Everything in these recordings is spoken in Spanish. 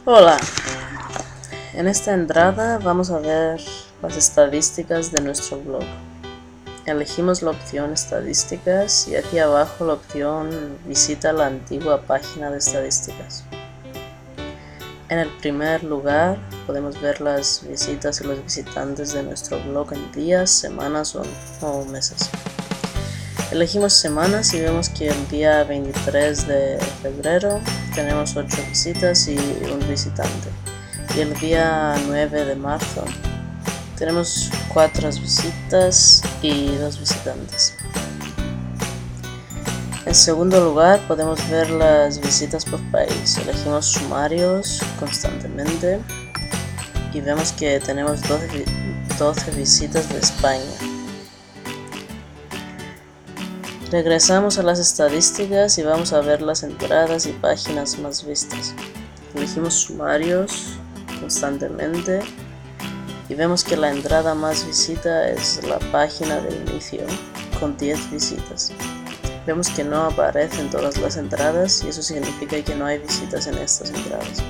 Hola, en esta entrada vamos a ver las estadísticas de nuestro blog. Elegimos la opción estadísticas y aquí abajo la opción visita la antigua página de estadísticas. En el primer lugar podemos ver las visitas y los visitantes de nuestro blog en días, semanas o meses. Elegimos semanas y vemos que el día 23 de febrero tenemos 8 visitas y un visitante. Y el día 9 de marzo tenemos 4 visitas y 2 visitantes. En segundo lugar podemos ver las visitas por país. Elegimos sumarios constantemente y vemos que tenemos 12 visitas de España. Regresamos a las estadísticas y vamos a ver las entradas y páginas más vistas. Elegimos sumarios constantemente y vemos que la entrada más visita es la página de inicio con 10 visitas. Vemos que no aparecen todas las entradas y eso significa que no hay visitas en estas entradas.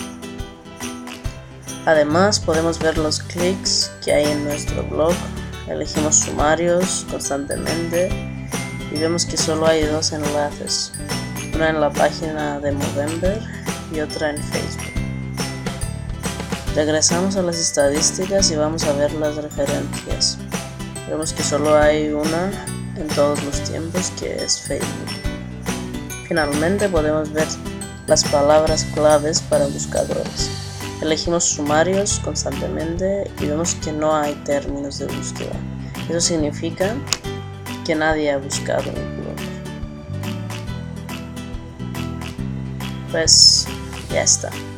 Además podemos ver los clics que hay en nuestro blog. Elegimos sumarios constantemente y vemos que solo hay 2 enlaces, una en la página de Movember y otra en Facebook. Regresamos a las estadísticas y vamos a ver las referencias. Vemos que solo hay una en todos los tiempos, que es Facebook. Finalmente podemos ver las palabras claves para buscadores. Elegimos sumarios constantemente y vemos que no hay términos de búsqueda. Eso significa que nadie ha buscado mi blog. Pues ya está.